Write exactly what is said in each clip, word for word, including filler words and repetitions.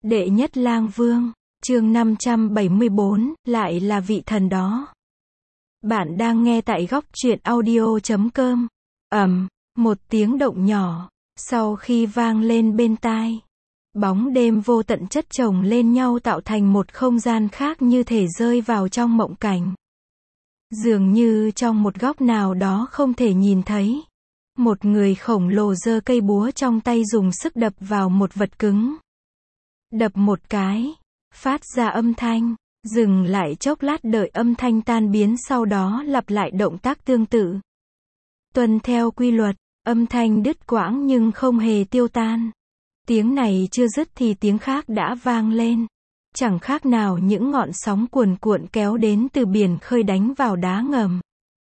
Đệ nhất lang vương, chương năm trăm bảy mươi bốn, lại là vị thần đó. Bạn đang nghe tại góc truyện audio chấm com. Ầm, một tiếng động nhỏ, sau khi vang lên bên tai. Bóng đêm vô tận chất chồng lên nhau tạo thành một không gian khác như thể rơi vào trong mộng cảnh. Dường như trong một góc nào đó không thể nhìn thấy. Một người khổng lồ giơ cây búa trong tay dùng sức đập vào một vật cứng. Đập một cái, phát ra âm thanh, dừng lại chốc lát đợi âm thanh tan biến sau đó lặp lại động tác tương tự. Tuân theo quy luật, âm thanh đứt quãng nhưng không hề tiêu tan. Tiếng này chưa dứt thì tiếng khác đã vang lên. Chẳng khác nào những ngọn sóng cuồn cuộn kéo đến từ biển khơi đánh vào đá ngầm.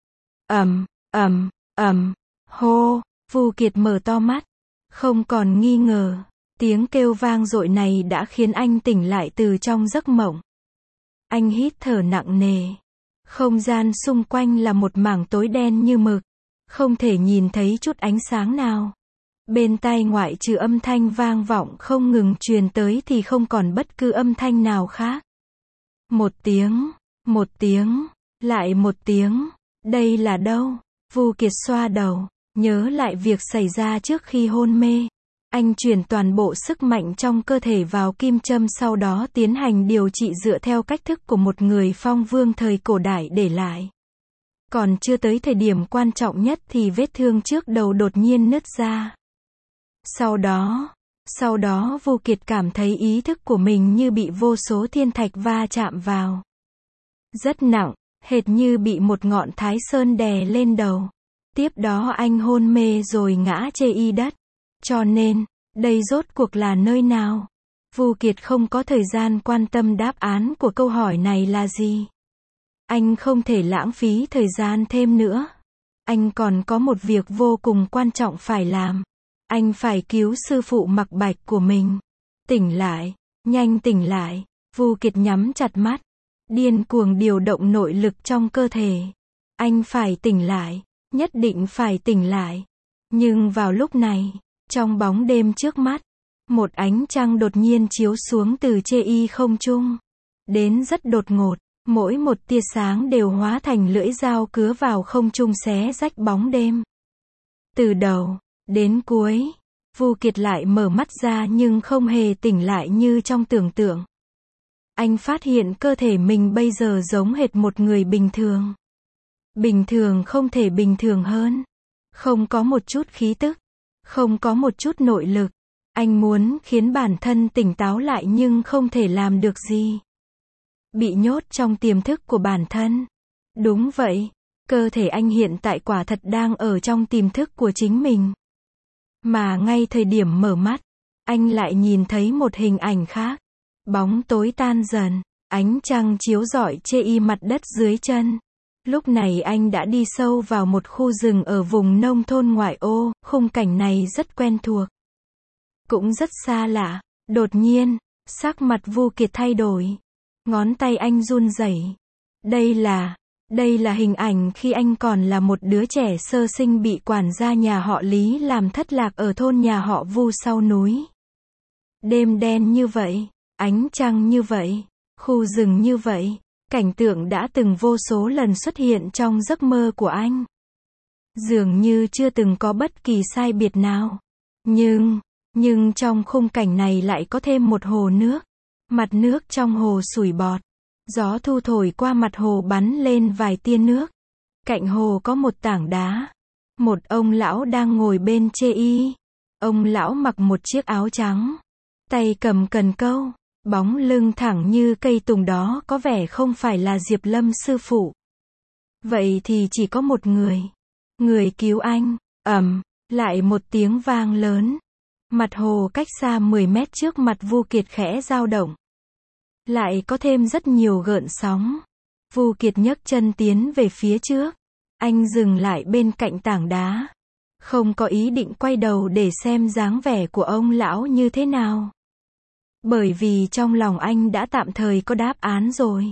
Ầm, ầm, ầm, hô, Vu Kiệt mở to mắt, không còn nghi ngờ. Tiếng kêu vang dội này đã khiến anh tỉnh lại từ trong giấc mộng. Anh hít thở nặng nề. Không gian xung quanh là một mảng tối đen như mực. Không thể nhìn thấy chút ánh sáng nào. Bên tai ngoại trừ âm thanh vang vọng không ngừng truyền tới thì không còn bất cứ âm thanh nào khác. Một tiếng, một tiếng, lại một tiếng. Đây là đâu? Vu Kiệt xoa đầu, nhớ lại việc xảy ra trước khi hôn mê. Anh chuyển toàn bộ sức mạnh trong cơ thể vào kim châm sau đó tiến hành điều trị dựa theo cách thức của một người phong vương thời cổ đại để lại. Còn chưa tới thời điểm quan trọng nhất thì vết thương trước đầu đột nhiên nứt ra. Sau đó, sau đó Vu Kiệt cảm thấy ý thức của mình như bị vô số thiên thạch va chạm vào. Rất nặng, hệt như bị một ngọn thái sơn đè lên đầu. Tiếp đó anh hôn mê rồi ngã chê y đất. Cho nên, đây rốt cuộc là nơi nào? Vu Kiệt không có thời gian quan tâm đáp án của câu hỏi này là gì. Anh không thể lãng phí thời gian thêm nữa. Anh còn có một việc vô cùng quan trọng phải làm. Anh phải cứu sư phụ Mặc Bạch của mình. Tỉnh lại, nhanh tỉnh lại. Vu Kiệt nhắm chặt mắt, điên cuồng điều động nội lực trong cơ thể. Anh phải tỉnh lại, nhất định phải tỉnh lại. Nhưng vào lúc này, trong bóng đêm trước mắt, một ánh trăng đột nhiên chiếu xuống từ chê y không trung. Đến rất đột ngột, mỗi một tia sáng đều hóa thành lưỡi dao cứa vào không trung xé rách bóng đêm. Từ đầu đến cuối, Vu Kiệt lại mở mắt ra nhưng không hề tỉnh lại như trong tưởng tượng. Anh phát hiện cơ thể mình bây giờ giống hệt một người bình thường. Bình thường không thể bình thường hơn. Không có một chút khí tức. Không có một chút nội lực. Anh muốn khiến bản thân tỉnh táo lại nhưng không thể làm được gì. Bị nhốt trong tiềm thức của bản thân. Đúng vậy, cơ thể anh hiện tại quả thật đang ở trong tiềm thức của chính mình. Mà ngay thời điểm mở mắt, anh lại nhìn thấy một hình ảnh khác. Bóng tối tan dần, ánh trăng chiếu rọi chê y mặt đất dưới chân. Lúc này anh đã đi sâu vào một khu rừng ở vùng nông thôn ngoại ô, khung cảnh này rất quen thuộc. Cũng rất xa lạ. Đột nhiên, sắc mặt Vu Kiệt thay đổi. Ngón tay anh run rẩy. Đây là, đây là hình ảnh khi anh còn là một đứa trẻ sơ sinh bị quản gia nhà họ Lý làm thất lạc ở thôn nhà họ Vu sau núi. Đêm đen như vậy, ánh trăng như vậy, khu rừng như vậy. Cảnh tượng đã từng vô số lần xuất hiện trong giấc mơ của anh. Dường như chưa từng có bất kỳ sai biệt nào. Nhưng, nhưng trong khung cảnh này lại có thêm một hồ nước. Mặt nước trong hồ sủi bọt. Gió thu thổi qua mặt hồ bắn lên vài tia nước. Cạnh hồ có một tảng đá. Một ông lão đang ngồi bên chê y. Ông lão mặc một chiếc áo trắng. Tay cầm cần câu. Bóng lưng thẳng như cây tùng đó có vẻ không phải là Diệp Lâm sư phụ. Vậy thì chỉ có một người. Người cứu anh. Ầm, lại một tiếng vang lớn. Mặt hồ cách xa mười mét trước mặt Vu Kiệt khẽ dao động. Lại có thêm rất nhiều gợn sóng. Vu Kiệt nhấc chân tiến về phía trước. Anh dừng lại bên cạnh tảng đá. Không có ý định quay đầu để xem dáng vẻ của ông lão như thế nào. Bởi vì trong lòng anh đã tạm thời có đáp án rồi.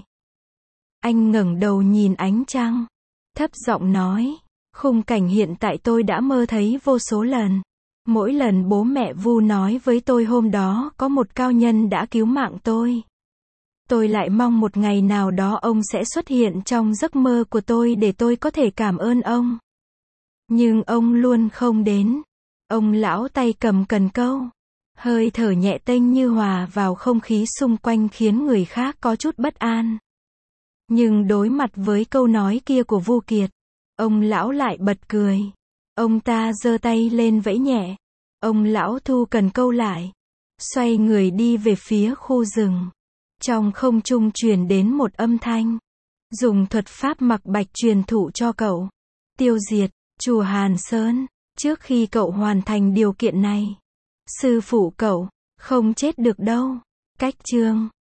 Anh ngẩng đầu nhìn ánh trăng. Thấp giọng nói. Khung cảnh hiện tại tôi đã mơ thấy vô số lần. Mỗi lần bố mẹ Vu nói với tôi hôm đó có một cao nhân đã cứu mạng tôi. Tôi lại mong một ngày nào đó ông sẽ xuất hiện trong giấc mơ của tôi để tôi có thể cảm ơn ông. Nhưng ông luôn không đến. Ông lão tay cầm cần câu. Hơi thở nhẹ tênh như hòa vào không khí xung quanh khiến người khác có chút bất an. Nhưng đối mặt với câu nói kia của Vu Kiệt, ông lão lại bật cười. Ông ta giơ tay lên vẫy nhẹ. Ông lão thu cần câu lại. Xoay người đi về phía khu rừng. Trong không trung truyền đến một âm thanh. Dùng thuật pháp mặc bạch truyền thụ cho cậu. Tiêu diệt chùa Hàn Sơn. Trước khi cậu hoàn thành điều kiện này, sư phụ cậu không chết được đâu. Cách chương